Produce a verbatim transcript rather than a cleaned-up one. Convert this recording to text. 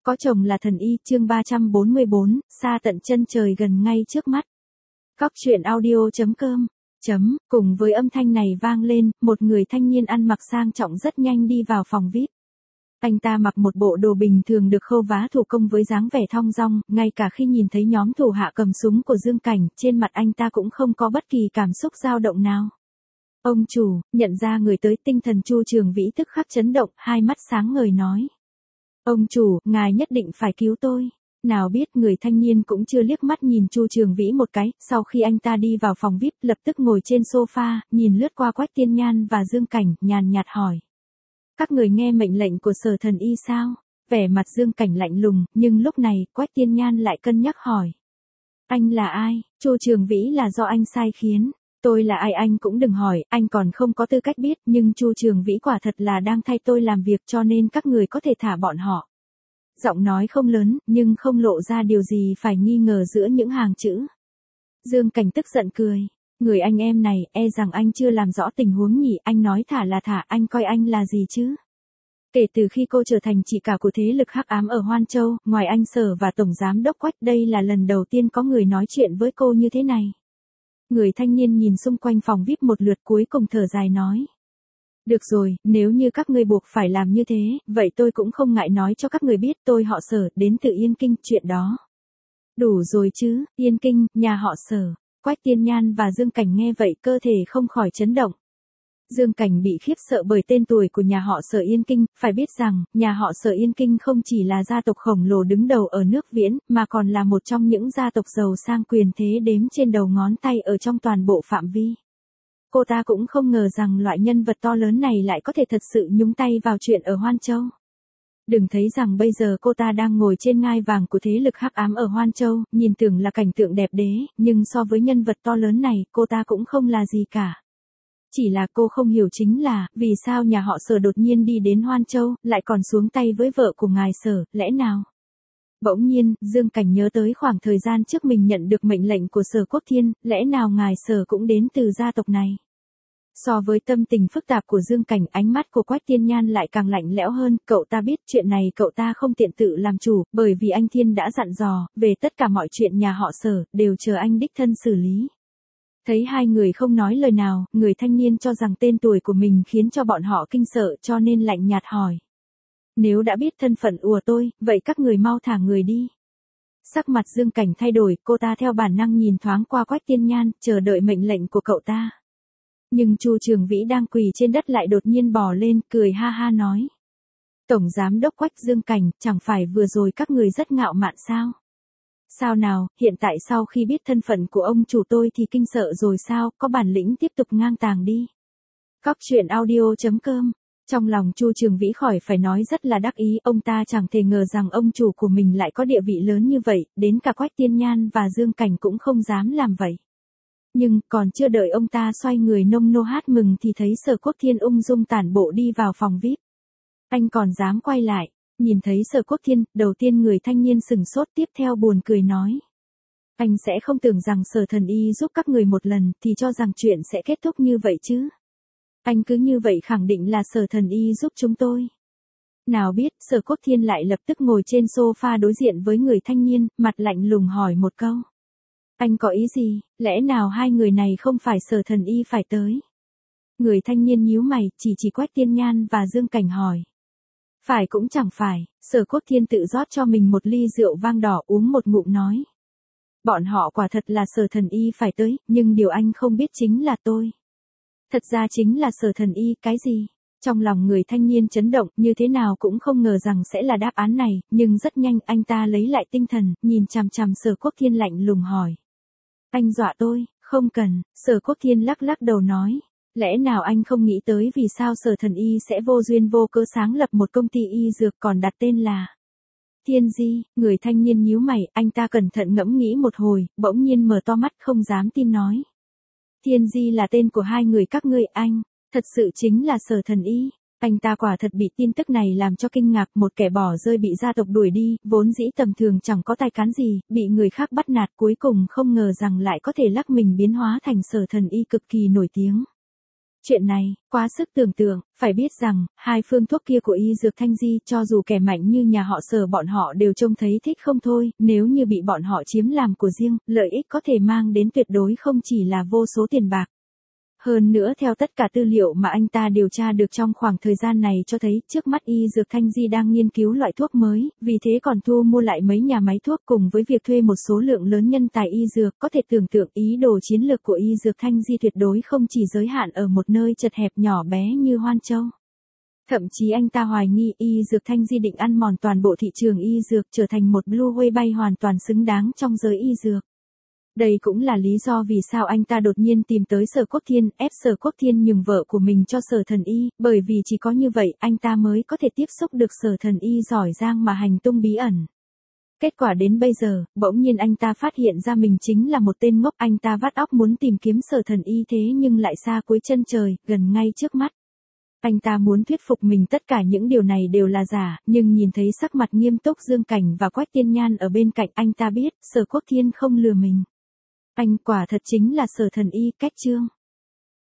Có chồng là thần y, chương ba trăm bốn mươi bốn, xa tận chân trời gần ngay trước mắt. Cóc truyện audio.com chấm, cùng với âm thanh này vang lên, một người thanh niên ăn mặc sang trọng rất nhanh đi vào phòng vi ai pi. Anh ta mặc một bộ đồ bình thường được khâu vá thủ công với dáng vẻ thong dong, ngay cả khi nhìn thấy nhóm thủ hạ cầm súng của Dương Cảnh, trên mặt anh ta cũng không có bất kỳ cảm xúc dao động nào. Ông chủ, nhận ra người tới, tinh thần Chu Trường Vĩ tức khắc chấn động, hai mắt sáng ngời nói. Ông chủ, ngài nhất định phải cứu tôi. Nào biết người thanh niên cũng chưa liếc mắt nhìn Chu Trường Vĩ một cái, sau khi anh ta đi vào phòng vi ai pi, lập tức ngồi trên sofa, nhìn lướt qua Quách Tiên Nhan và Dương Cảnh, nhàn nhạt hỏi. Các người nghe mệnh lệnh của Sở Thần Y sao? Vẻ mặt Dương Cảnh lạnh lùng, nhưng lúc này, Quách Tiên Nhan lại cân nhắc hỏi. Anh là ai? Chu Trường Vĩ là do anh sai khiến. Tôi là ai anh cũng đừng hỏi, anh còn không có tư cách biết, nhưng Chu Trường Vĩ quả thật là đang thay tôi làm việc, cho nên các người có thể thả bọn họ. Giọng nói không lớn, nhưng không lộ ra điều gì phải nghi ngờ giữa những hàng chữ. Dương Cảnh tức giận cười. Người anh em này, e rằng anh chưa làm rõ tình huống nhỉ, anh nói thả là thả, anh coi anh là gì chứ? Kể từ khi cô trở thành chị cả của thế lực hắc ám ở Hoan Châu, ngoài anh Sở và Tổng Giám Đốc Quách, đây là lần đầu tiên có người nói chuyện với cô như thế này. Người thanh niên nhìn xung quanh phòng vi ai pi một lượt, cuối cùng thở dài nói. Được rồi, nếu như các ngươi buộc phải làm như thế, vậy tôi cũng không ngại nói cho các người biết, tôi họ Sở, đến từ Yên Kinh, chuyện đó. Đủ rồi chứ, Yên Kinh, nhà họ Sở. Quách Tiên Nhan và Dương Cảnh nghe vậy cơ thể không khỏi chấn động. Dương Cảnh bị khiếp sợ bởi tên tuổi của nhà họ Sở Yên Kinh, phải biết rằng, nhà họ Sở Yên Kinh không chỉ là gia tộc khổng lồ đứng đầu ở nước Viễn, mà còn là một trong những gia tộc giàu sang quyền thế đếm trên đầu ngón tay ở trong toàn bộ phạm vi. Cô ta cũng không ngờ rằng loại nhân vật to lớn này lại có thể thật sự nhúng tay vào chuyện ở Hoan Châu. Đừng thấy rằng bây giờ cô ta đang ngồi trên ngai vàng của thế lực hắc ám ở Hoan Châu, nhìn tưởng là cảnh tượng đẹp đẽ, nhưng so với nhân vật to lớn này, cô ta cũng không là gì cả. Chỉ là cô không hiểu chính là, vì sao nhà họ Sở đột nhiên đi đến Hoan Châu, lại còn xuống tay với vợ của ngài Sở, lẽ nào? Bỗng nhiên, Dương Cảnh nhớ tới khoảng thời gian trước mình nhận được mệnh lệnh của Sở Quốc Thiên, lẽ nào ngài Sở cũng đến từ gia tộc này? So với tâm tình phức tạp của Dương Cảnh, ánh mắt của Quách Tiên Nhan lại càng lạnh lẽo hơn, cậu ta biết chuyện này cậu ta không tiện tự làm chủ, bởi vì anh Thiên đã dặn dò, về tất cả mọi chuyện nhà họ Sở, đều chờ anh đích thân xử lý. Thấy hai người không nói lời nào, người thanh niên cho rằng tên tuổi của mình khiến cho bọn họ kinh sợ, cho nên lạnh nhạt hỏi. Nếu đã biết thân phận của tôi, vậy các người mau thả người đi. Sắc mặt Dương Cảnh thay đổi, cô ta theo bản năng nhìn thoáng qua Quách Tiên Nhan, chờ đợi mệnh lệnh của cậu ta. Nhưng Chu Trường Vĩ đang quỳ trên đất lại đột nhiên bò lên, cười ha ha nói. Tổng Giám Đốc Quách, Dương Cảnh, chẳng phải vừa rồi các người rất ngạo mạn sao? Sao nào, hiện tại sau khi biết thân phận của ông chủ tôi thì kinh sợ rồi sao, có bản lĩnh tiếp tục ngang tàng đi. Cóc truyện audio.com Trong lòng Chu Trường Vĩ khỏi phải nói rất là đắc ý, ông ta chẳng thể ngờ rằng ông chủ của mình lại có địa vị lớn như vậy, đến cả Quách Tiên Nhan và Dương Cảnh cũng không dám làm vậy. Nhưng, còn chưa đợi ông ta xoay người nông nô hát mừng thì thấy Sở Quốc Thiên ung dung tản bộ đi vào phòng vi ai pi. Anh còn dám quay lại, nhìn thấy Sở Quốc Thiên, đầu tiên người thanh niên sừng sốt, tiếp theo buồn cười nói. Anh sẽ không tưởng rằng Sở Thần Y giúp các người một lần, thì cho rằng chuyện sẽ kết thúc như vậy chứ. Anh cứ như vậy khẳng định là Sở Thần Y giúp chúng tôi. Nào biết, Sở Quốc Thiên lại lập tức ngồi trên sofa đối diện với người thanh niên, mặt lạnh lùng hỏi một câu. Anh có ý gì, lẽ nào hai người này không phải Sở Thần Y phải tới? Người thanh niên nhíu mày, chỉ chỉ Quách Tiên Nhan và Dương Cảnh hỏi. Phải cũng chẳng phải, Sở Quốc Thiên tự rót cho mình một ly rượu vang đỏ uống một ngụm nói. Bọn họ quả thật là Sở Thần Y phải tới, nhưng điều anh không biết chính là tôi. Thật ra chính là Sở Thần Y, cái gì? Trong lòng người thanh niên chấn động, như thế nào cũng không ngờ rằng sẽ là đáp án này, nhưng rất nhanh anh ta lấy lại tinh thần, nhìn chằm chằm Sở Quốc Thiên lạnh lùng hỏi. Anh dọa tôi, không cần, Sở Quốc Thiên lắc lắc đầu nói. Lẽ nào anh không nghĩ tới vì sao Sở Thần Y sẽ vô duyên vô cớ sáng lập một công ty y dược còn đặt tên là Thiên Di? Người thanh niên nhíu mày, anh ta cẩn thận ngẫm nghĩ một hồi, bỗng nhiên mở to mắt không dám tin nói. Thiên Di là tên của hai người các ngươi, anh, thật sự chính là Sở Thần Y. Anh ta quả thật bị tin tức này làm cho kinh ngạc, một kẻ bỏ rơi bị gia tộc đuổi đi, vốn dĩ tầm thường chẳng có tài cán gì, bị người khác bắt nạt, cuối cùng không ngờ rằng lại có thể lắc mình biến hóa thành Sở Thần Y cực kỳ nổi tiếng. Chuyện này, quá sức tưởng tượng, phải biết rằng, hai phương thuốc kia của y dược Thanh Di cho dù kẻ mạnh như nhà họ Sở bọn họ đều trông thấy thích không thôi, nếu như bị bọn họ chiếm làm của riêng, lợi ích có thể mang đến tuyệt đối không chỉ là vô số tiền bạc. Hơn nữa theo tất cả tư liệu mà anh ta điều tra được trong khoảng thời gian này cho thấy trước mắt y dược Thanh Di đang nghiên cứu loại thuốc mới, vì thế còn thu mua lại mấy nhà máy thuốc cùng với việc thuê một số lượng lớn nhân tài y dược, có thể tưởng tượng ý đồ chiến lược của y dược Thanh Di tuyệt đối không chỉ giới hạn ở một nơi chật hẹp nhỏ bé như Hoan Châu. Thậm chí anh ta hoài nghi y dược Thanh Di định ăn mòn toàn bộ thị trường y dược trở thành một blue whale bay hoàn toàn xứng đáng trong giới y dược. Đây cũng là lý do vì sao anh ta đột nhiên tìm tới Sở Quốc Thiên, ép Sở Quốc Thiên nhường vợ của mình cho Sở Thần Y, bởi vì chỉ có như vậy anh ta mới có thể tiếp xúc được Sở Thần Y giỏi giang mà hành tung bí ẩn. Kết quả đến bây giờ, bỗng nhiên anh ta phát hiện ra mình chính là một tên ngốc, anh ta vắt óc muốn tìm kiếm Sở Thần Y thế nhưng lại xa cuối chân trời, gần ngay trước mắt. Anh ta muốn thuyết phục mình tất cả những điều này đều là giả, nhưng nhìn thấy sắc mặt nghiêm túc Dương Cảnh và Quách Tiên Nhan ở bên cạnh anh ta biết, Sở Quốc Thiên không lừa mình. Anh quả thật chính là Sở Thần Y, Cách Trương.